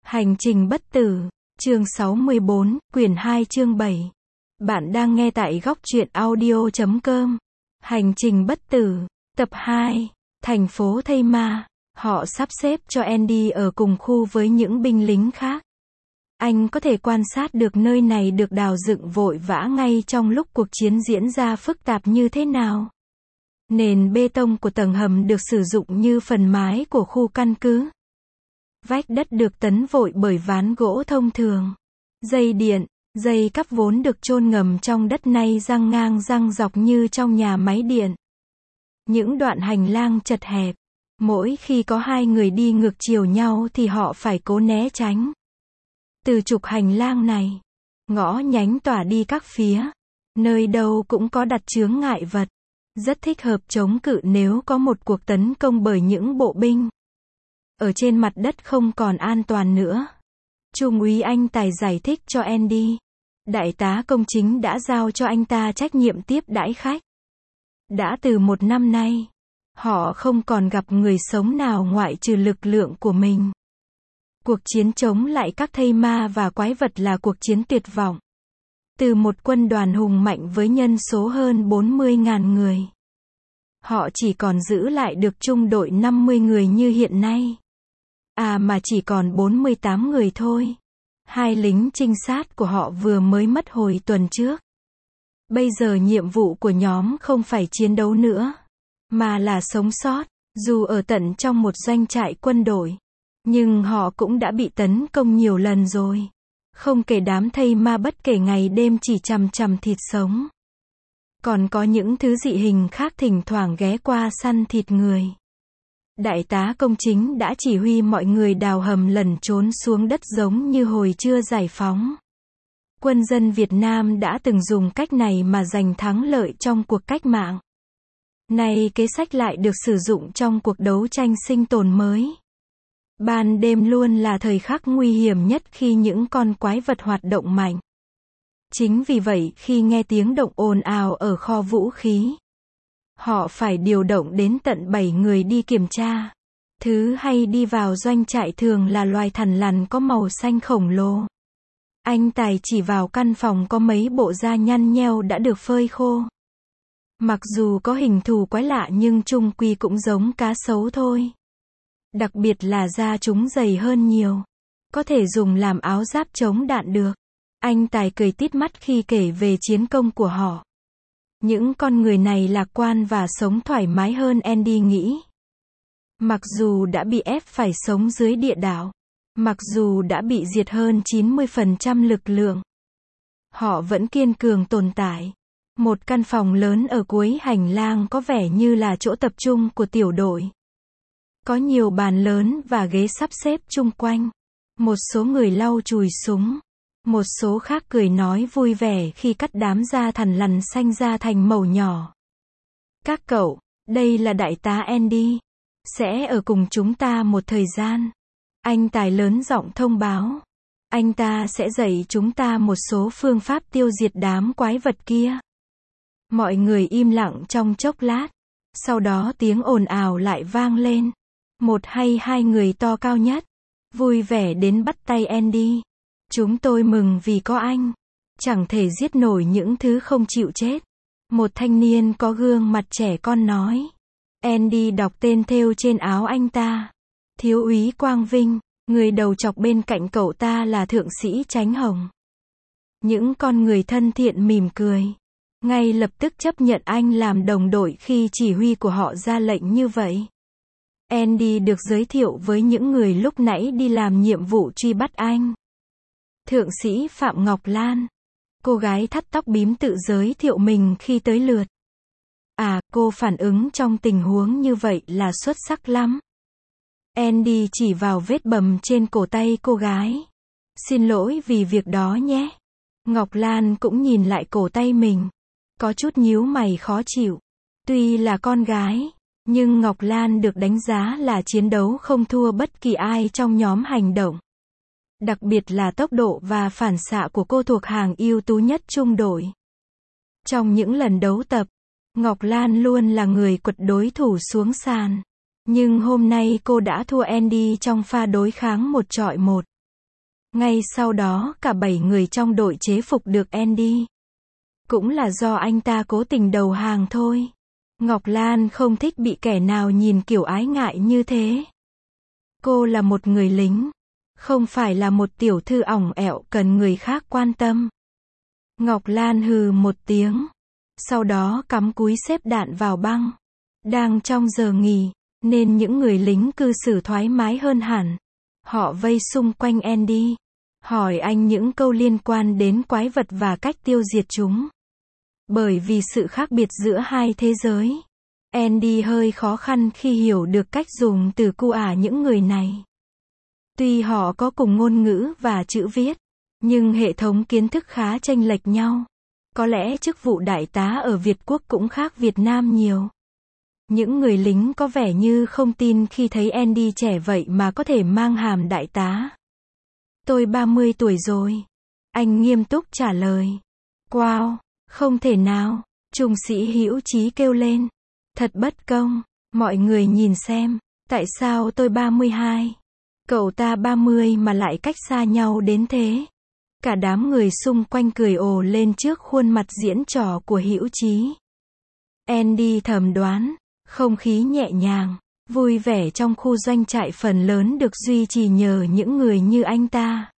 Hành trình bất tử, chương 64, quyển 2 chương 7. Bạn đang nghe tại góc truyện audio.com. Hành trình bất tử, tập 2, thành phố Thây Ma. Họ sắp xếp cho Andy ở cùng khu với những binh lính khác. Anh có thể quan sát được nơi này được đào dựng vội vã ngay trong lúc cuộc chiến diễn ra phức tạp như thế nào. Nền bê tông của tầng hầm được sử dụng như phần mái của khu căn cứ. Vách đất được tấn vội bởi ván gỗ thông thường. Dây điện, dây cáp vốn được chôn ngầm trong đất nay răng ngang răng dọc như trong nhà máy điện. Những đoạn hành lang chật hẹp. Mỗi khi có hai người đi ngược chiều nhau thì họ phải cố né tránh. Từ trục hành lang này, ngõ nhánh tỏa đi các phía. Nơi đâu cũng có đặt chướng ngại vật. Rất thích hợp chống cự nếu có một cuộc tấn công bởi những bộ binh. Ở trên mặt đất không còn an toàn nữa. Trung úy Anh Tài giải thích cho Andy. Đại tá Công Chính đã giao cho anh ta trách nhiệm tiếp đãi khách. Đã từ 1 năm nay, họ không còn gặp người sống nào ngoại trừ lực lượng của mình. Cuộc chiến chống lại các thây ma và quái vật là cuộc chiến tuyệt vọng. Từ một quân đoàn hùng mạnh với nhân số hơn 40.000 người, họ chỉ còn giữ lại được trung đội 50 người như hiện nay. Mà chỉ còn 48 người thôi. 2 lính trinh sát của họ vừa mới mất hồi tuần trước. Bây giờ nhiệm vụ của nhóm không phải chiến đấu nữa, mà là sống sót, dù ở tận trong một doanh trại quân đội. Nhưng họ cũng đã bị tấn công nhiều lần rồi. Không kể đám thây ma bất kể ngày đêm chỉ chằm chằm thịt sống. Còn có những thứ dị hình khác thỉnh thoảng ghé qua săn thịt người. Đại tá Công Chính đã chỉ huy mọi người đào hầm lẩn trốn xuống đất giống như hồi chưa giải phóng. Quân dân Việt Nam đã từng dùng cách này mà giành thắng lợi trong cuộc cách mạng. Nay kế sách lại được sử dụng trong cuộc đấu tranh sinh tồn mới. Ban đêm luôn là thời khắc nguy hiểm nhất khi những con quái vật hoạt động mạnh. Chính vì vậy khi nghe tiếng động ồn ào ở kho vũ khí, họ phải điều động đến tận 7 người đi kiểm tra. Thứ hay đi vào doanh trại thường là loài thằn lằn có màu xanh khổng lồ. Anh Tài chỉ vào căn phòng có mấy bộ da nhăn nheo đã được phơi khô. Mặc dù có hình thù quái lạ nhưng chung quy cũng giống cá sấu thôi. Đặc biệt là da chúng dày hơn nhiều. Có thể dùng làm áo giáp chống đạn được. Anh Tài cười tít mắt khi kể về chiến công của họ. Những con người này lạc quan và sống thoải mái hơn Andy nghĩ. Mặc dù đã bị ép phải sống dưới địa đạo. Mặc dù đã bị diệt hơn 90% lực lượng. Họ vẫn kiên cường tồn tại. Một căn phòng lớn ở cuối hành lang có vẻ như là chỗ tập trung của tiểu đội. Có nhiều bàn lớn và ghế sắp xếp chung quanh. Một số người lau chùi súng. Một số khác cười nói vui vẻ khi cắt đám da thằn lằn xanh ra thành mẩu nhỏ. Các cậu, đây là đại tá Andy. Sẽ ở cùng chúng ta một thời gian. Anh Tài lớn giọng thông báo. Anh ta sẽ dạy chúng ta một số phương pháp tiêu diệt đám quái vật kia. Mọi người im lặng trong chốc lát. Sau đó tiếng ồn ào lại vang lên. Một hay 2 người to cao nhất. Vui vẻ đến bắt tay Andy. Chúng tôi mừng vì có anh. Chẳng thể giết nổi những thứ không chịu chết. Một thanh niên có gương mặt trẻ con nói. Andy đọc tên thêu trên áo anh ta. Thiếu úy Quang Vinh. Người đầu chọc bên cạnh cậu ta là thượng sĩ Chánh Hồng. Những con người thân thiện mỉm cười. Ngay lập tức chấp nhận anh làm đồng đội khi chỉ huy của họ ra lệnh như vậy. Andy được giới thiệu với những người lúc nãy đi làm nhiệm vụ truy bắt anh. Thượng sĩ Phạm Ngọc Lan. Cô gái thắt tóc bím tự giới thiệu mình khi tới lượt. Cô phản ứng trong tình huống như vậy là xuất sắc lắm. Andy chỉ vào vết bầm trên cổ tay cô gái. Xin lỗi vì việc đó nhé. Ngọc Lan cũng nhìn lại cổ tay mình. Có chút nhíu mày khó chịu. Tuy là con gái, nhưng Ngọc Lan được đánh giá là chiến đấu không thua bất kỳ ai trong nhóm hành động. Đặc biệt là tốc độ và phản xạ của cô thuộc hàng ưu tú nhất trung đội. Trong những lần đấu tập, Ngọc Lan luôn là người quật đối thủ xuống sàn. Nhưng hôm nay cô đã thua Andy trong pha đối kháng 1-1. Ngay sau đó cả 7 người trong đội chế phục được Andy. Cũng là do anh ta cố tình đầu hàng thôi. Ngọc Lan không thích bị kẻ nào nhìn kiểu ái ngại như thế. Cô là một người lính, không phải là một tiểu thư ỏng ẹo cần người khác quan tâm. Ngọc Lan hừ một tiếng, sau đó cắm cúi xếp đạn vào băng. Đang trong giờ nghỉ, nên những người lính cư xử thoải mái hơn hẳn. Họ vây xung quanh Andy, hỏi anh những câu liên quan đến quái vật và cách tiêu diệt chúng. Bởi vì sự khác biệt giữa hai thế giới, Andy hơi khó khăn khi hiểu được cách dùng từ cu những người này. Tuy họ có cùng ngôn ngữ và chữ viết, nhưng hệ thống kiến thức khá chênh lệch nhau. Có lẽ chức vụ đại tá ở Việt Quốc cũng khác Việt Nam nhiều. Những người lính có vẻ như không tin khi thấy Andy trẻ vậy mà có thể mang hàm đại tá. Tôi 30 tuổi rồi. Anh nghiêm túc trả lời. Wow, không thể nào. Trung sĩ Hữu Chí kêu lên. Thật bất công. Mọi người nhìn xem. Tại sao tôi 32? Cậu ta 30 mà lại cách xa nhau đến thế. Cả đám người xung quanh cười ồ lên trước khuôn mặt diễn trò của Hữu Chí. Andy thầm đoán. Không khí nhẹ nhàng, vui vẻ trong khu doanh trại phần lớn được duy trì nhờ những người như anh ta.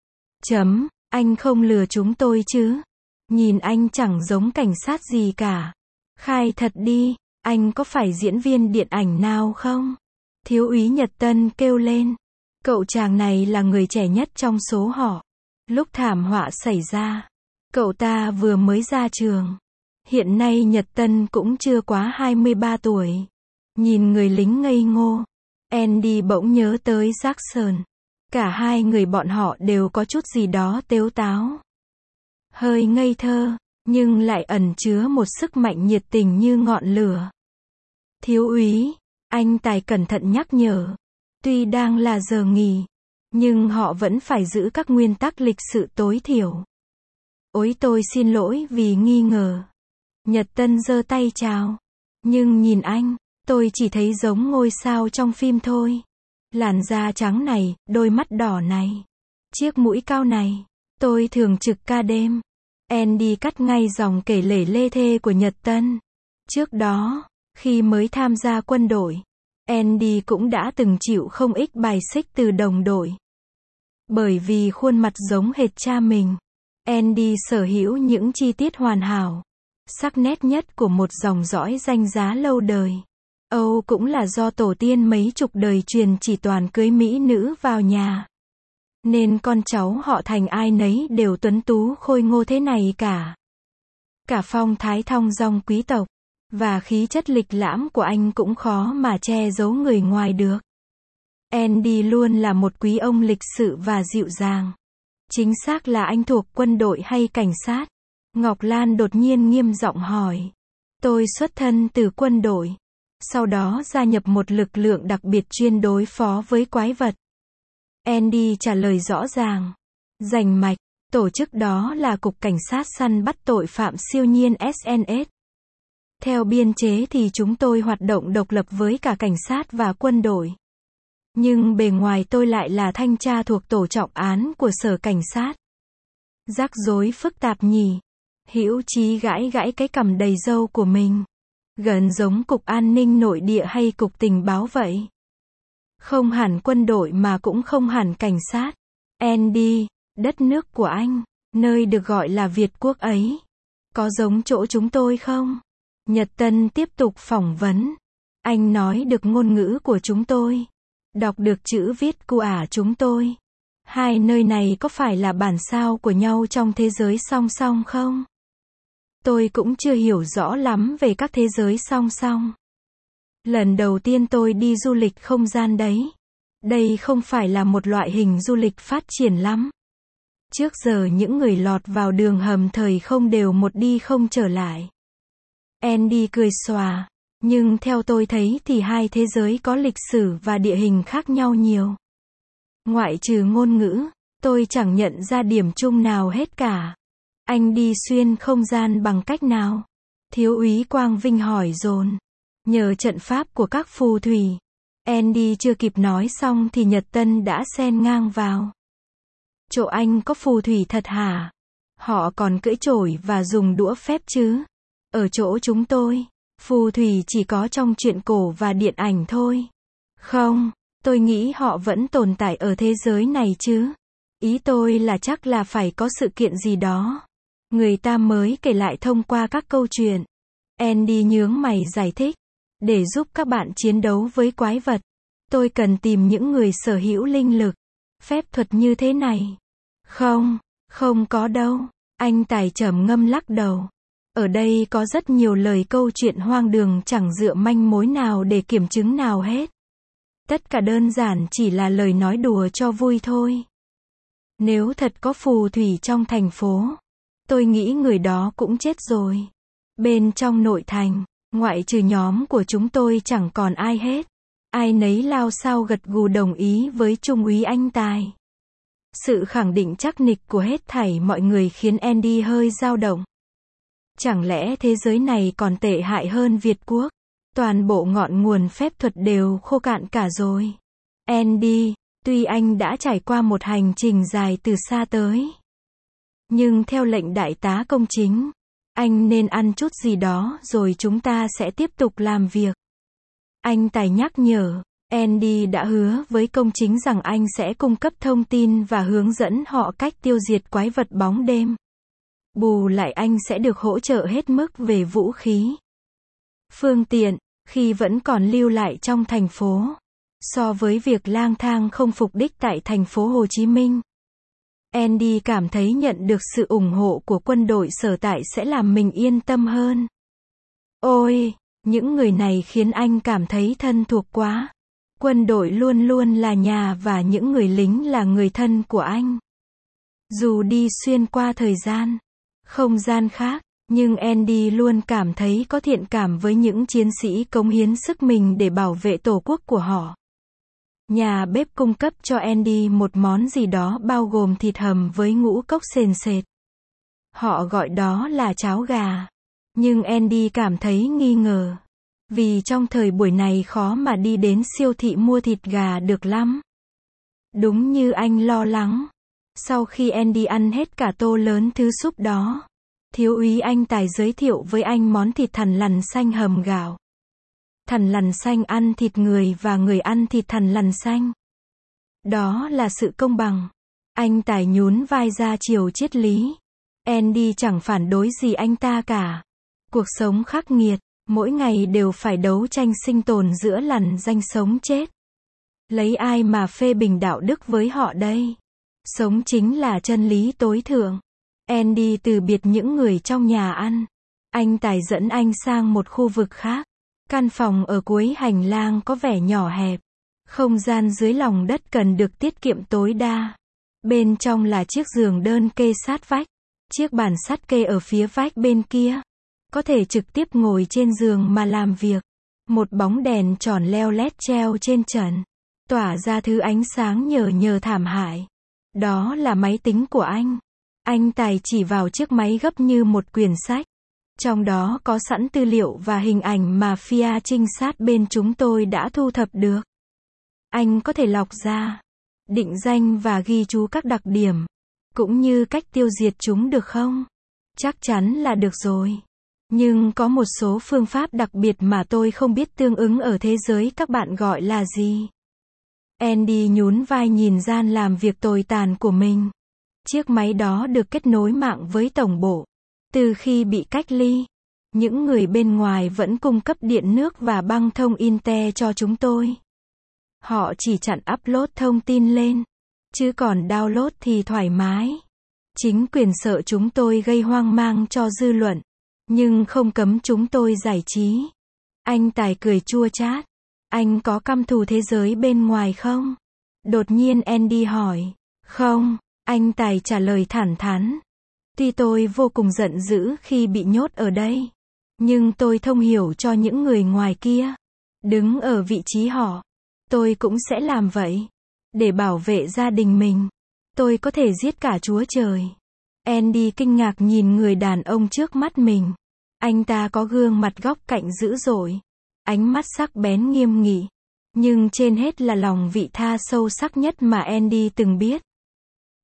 Anh không lừa chúng tôi chứ? Nhìn anh chẳng giống cảnh sát gì cả. Khai thật đi, anh có phải diễn viên điện ảnh nào không? Thiếu úy Nhật Tân kêu lên. Cậu chàng này là người trẻ nhất trong số họ. Lúc thảm họa xảy ra, cậu ta vừa mới ra trường. Hiện nay Nhật Tân cũng chưa quá 23 tuổi. Nhìn người lính ngây ngô, Andy bỗng nhớ tới Jackson. Cả hai người bọn họ đều có chút gì đó tếu táo. Hơi ngây thơ, nhưng lại ẩn chứa một sức mạnh nhiệt tình như ngọn lửa. Thiếu úy, anh Tài cẩn thận nhắc nhở. Tuy đang là giờ nghỉ, nhưng họ vẫn phải giữ các nguyên tắc lịch sự tối thiểu. Ôi tôi xin lỗi vì nghi ngờ. Nhật Tân giơ tay chào. Nhưng nhìn anh, tôi chỉ thấy giống ngôi sao trong phim thôi. Làn da trắng này, đôi mắt đỏ này, chiếc mũi cao này. Tôi thường trực ca đêm. Andy cắt ngay dòng kể lể lê thê của Nhật Tân. Trước đó, khi mới tham gia quân đội, Andy cũng đã từng chịu không ít bài xích từ đồng đội. Bởi vì khuôn mặt giống hệt cha mình, Andy sở hữu những chi tiết hoàn hảo, sắc nét nhất của một dòng dõi danh giá lâu đời. Âu cũng là do tổ tiên mấy chục đời truyền chỉ toàn cưới mỹ nữ vào nhà. Nên con cháu họ Thành ai nấy đều tuấn tú khôi ngô thế này cả. Cả phong thái thong dong quý tộc, và khí chất lịch lãm của anh cũng khó mà che giấu người ngoài được. Andy luôn là một quý ông lịch sự và dịu dàng. Chính xác là anh thuộc quân đội hay cảnh sát? Ngọc Lan đột nhiên nghiêm giọng hỏi. Tôi xuất thân từ quân đội. Sau đó gia nhập một lực lượng đặc biệt chuyên đối phó với quái vật. Andy trả lời rõ ràng, rành mạch. Tổ chức đó là Cục Cảnh sát săn bắt tội phạm siêu nhiên SNS. Theo biên chế thì chúng tôi hoạt động độc lập với cả cảnh sát và quân đội. Nhưng bề ngoài tôi lại là thanh tra thuộc tổ trọng án của sở cảnh sát. Rắc rối phức tạp nhỉ? Hữu Chí gãi gãi cái cằm đầy râu của mình. Gần giống Cục An ninh Nội địa hay Cục Tình báo vậy. Không hẳn quân đội mà cũng không hẳn cảnh sát. Andy, đất nước của anh, nơi được gọi là Việt Quốc ấy, có giống chỗ chúng tôi không? Nhật Tân tiếp tục phỏng vấn. Anh nói được ngôn ngữ của chúng tôi. Đọc được chữ viết cu chúng tôi. Hai nơi này có phải là bản sao của nhau trong thế giới song song không? Tôi cũng chưa hiểu rõ lắm về các thế giới song song. Lần đầu tiên tôi đi du lịch không gian đấy. Đây không phải là một loại hình du lịch phát triển lắm. Trước giờ những người lọt vào đường hầm thời không đều một đi không trở lại. Andy cười xòa. Nhưng theo tôi thấy thì hai thế giới có lịch sử và địa hình khác nhau nhiều. Ngoại trừ ngôn ngữ, tôi chẳng nhận ra điểm chung nào hết cả. Anh đi xuyên không gian bằng cách nào? Thiếu úy Quang Vinh hỏi dồn. Nhờ trận pháp của các phù thủy. Andy chưa kịp nói xong thì Nhật Tân đã xen ngang vào. Chỗ anh có phù thủy thật hả? Họ còn cưỡi chổi và dùng đũa phép chứ? Ở chỗ chúng tôi, phù thủy chỉ có trong truyện cổ và điện ảnh thôi. Không, tôi nghĩ họ vẫn tồn tại ở thế giới này chứ. Ý tôi là chắc là phải có sự kiện gì đó. Người ta mới kể lại thông qua các câu chuyện. Andy nhướng mày giải thích. Để giúp các bạn chiến đấu với quái vật, tôi cần tìm những người sở hữu linh lực, phép thuật như thế này. Không, không có đâu. Anh Tài trầm ngâm lắc đầu. Ở đây có rất nhiều lời câu chuyện hoang đường chẳng dựa manh mối nào để kiểm chứng nào hết. Tất cả đơn giản chỉ là lời nói đùa cho vui thôi. Nếu thật có phù thủy trong thành phố, tôi nghĩ người đó cũng chết rồi. Bên trong nội thành, ngoại trừ nhóm của chúng tôi chẳng còn ai hết. Ai nấy lao sao gật gù đồng ý với Trung úy Anh Tài. Sự khẳng định chắc nịch của hết thảy mọi người khiến Andy hơi dao động. Chẳng lẽ thế giới này còn tệ hại hơn Việt Quốc? Toàn bộ ngọn nguồn phép thuật đều khô cạn cả rồi. Andy, tuy anh đã trải qua một hành trình dài từ xa tới, nhưng theo lệnh đại tá công chính, anh nên ăn chút gì đó rồi chúng ta sẽ tiếp tục làm việc. Anh Tài nhắc nhở. Andy đã hứa với công chính rằng anh sẽ cung cấp thông tin và hướng dẫn họ cách tiêu diệt quái vật bóng đêm. Bù lại anh sẽ được hỗ trợ hết mức về vũ khí, phương tiện, khi vẫn còn lưu lại trong thành phố. So với việc lang thang không phục đích tại thành phố Hồ Chí Minh, Andy cảm thấy nhận được sự ủng hộ của quân đội sở tại sẽ làm mình yên tâm hơn. Ôi, những người này khiến anh cảm thấy thân thuộc quá. Quân đội luôn luôn là nhà và những người lính là người thân của anh. Dù đi xuyên qua thời gian, không gian khác, nhưng Andy luôn cảm thấy có thiện cảm với những chiến sĩ cống hiến sức mình để bảo vệ tổ quốc của họ. Nhà bếp cung cấp cho Andy một món gì đó bao gồm thịt hầm với ngũ cốc sền sệt. Họ gọi đó là cháo gà. Nhưng Andy cảm thấy nghi ngờ. Vì trong thời buổi này khó mà đi đến siêu thị mua thịt gà được lắm. Đúng như anh lo lắng. Sau khi Andy ăn hết cả tô lớn thứ súp đó, thiếu úy Anh Tài giới thiệu với anh món thịt thằn lằn xanh hầm gạo. Thằn lằn xanh ăn thịt người và người ăn thịt thằn lằn xanh. Đó là sự công bằng. Anh Tài nhún vai ra chiều triết lý. Andy chẳng phản đối gì anh ta cả. Cuộc sống khắc nghiệt, mỗi ngày đều phải đấu tranh sinh tồn giữa lằn danh sống chết. Lấy ai mà phê bình đạo đức với họ đây? Sống chính là chân lý tối thượng. Andy từ biệt những người trong nhà ăn. Anh Tài dẫn anh sang một khu vực khác. Căn phòng ở cuối hành lang có vẻ nhỏ hẹp. Không gian dưới lòng đất cần được tiết kiệm tối đa. Bên trong là chiếc giường đơn kê sát vách. Chiếc bàn sắt kê ở phía vách bên kia. Có thể trực tiếp ngồi trên giường mà làm việc. Một bóng đèn tròn leo lét treo trên trần, tỏa ra thứ ánh sáng nhờ nhờ thảm hại. Đó là máy tính của anh. Anh Tài chỉ vào chiếc máy gấp như một quyển sách. Trong đó có sẵn tư liệu và hình ảnh mà phía trinh sát bên chúng tôi đã thu thập được. Anh có thể lọc ra, định danh và ghi chú các đặc điểm, cũng như cách tiêu diệt chúng được không? Chắc chắn là được rồi. Nhưng có một số phương pháp đặc biệt mà tôi không biết tương ứng ở thế giới các bạn gọi là gì. Andy nhún vai nhìn gian làm việc tồi tàn của mình. Chiếc máy đó được kết nối mạng với tổng bộ. Từ khi bị cách ly, những người bên ngoài vẫn cung cấp điện nước và băng thông Inter cho chúng tôi. Họ chỉ chặn upload thông tin lên, chứ còn download thì thoải mái. Chính quyền sợ chúng tôi gây hoang mang cho dư luận, nhưng không cấm chúng tôi giải trí. Anh Tài cười chua chát. Anh có căm thù thế giới bên ngoài không? Đột nhiên Andy hỏi. Không, anh Tài trả lời thẳng thắn. Tuy tôi vô cùng giận dữ khi bị nhốt ở đây, nhưng tôi thông hiểu cho những người ngoài kia. Đứng ở vị trí họ, tôi cũng sẽ làm vậy. Để bảo vệ gia đình mình, tôi có thể giết cả Chúa Trời. Andy kinh ngạc nhìn người đàn ông trước mắt mình. Anh ta có gương mặt góc cạnh dữ dội, ánh mắt sắc bén nghiêm nghị, nhưng trên hết là lòng vị tha sâu sắc nhất mà Andy từng biết.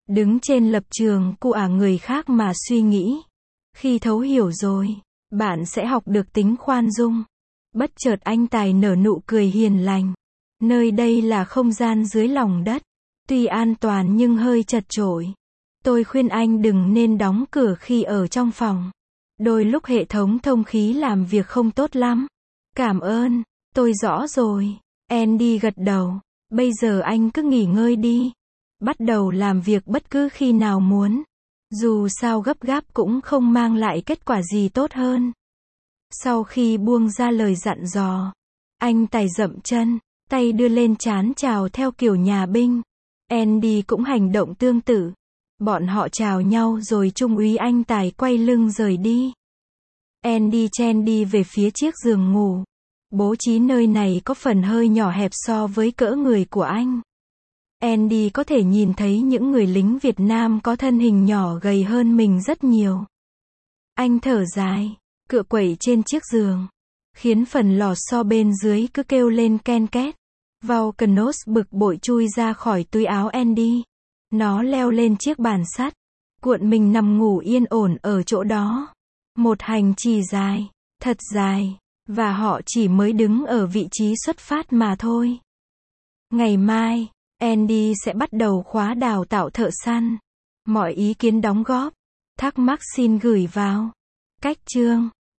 Đứng trên lập trường của người khác mà suy nghĩ. Khi thấu hiểu rồi, bạn sẽ học được tính khoan dung. Bất chợt anh Tài nở nụ cười hiền lành. Nơi đây là không gian dưới lòng đất. Tuy an toàn nhưng hơi chật chội. Tôi khuyên anh đừng nên đóng cửa khi ở trong phòng. Đôi lúc hệ thống thông khí làm việc không tốt lắm. Cảm ơn, tôi rõ rồi. Andy gật đầu. Bây giờ anh cứ nghỉ ngơi đi. Bắt đầu làm việc bất cứ khi nào muốn. Dù sao gấp gáp cũng không mang lại kết quả gì tốt hơn. Sau khi buông ra lời dặn dò, anh Tài dậm chân, tay đưa lên trán chào theo kiểu nhà binh. Andy cũng hành động tương tự. Bọn họ chào nhau rồi trung úy anh Tài quay lưng rời đi. Andy chen đi về phía chiếc giường ngủ. Bố trí nơi này có phần hơi nhỏ hẹp so với cỡ người của anh. Andy có thể nhìn thấy những người lính Việt Nam có thân hình nhỏ gầy hơn mình rất nhiều. Anh thở dài, cựa quẩy trên chiếc giường, khiến phần lò xo bên dưới cứ kêu lên ken két. Vulcanos bực bội chui ra khỏi túi áo Andy. Nó leo lên chiếc bàn sắt, cuộn mình nằm ngủ yên ổn ở chỗ đó. Một hành trình dài, thật dài, và họ chỉ mới đứng ở vị trí xuất phát mà thôi. Ngày mai, Andy sẽ bắt đầu khóa đào tạo thợ săn. Mọi ý kiến đóng góp, thắc mắc xin gửi vào cách chương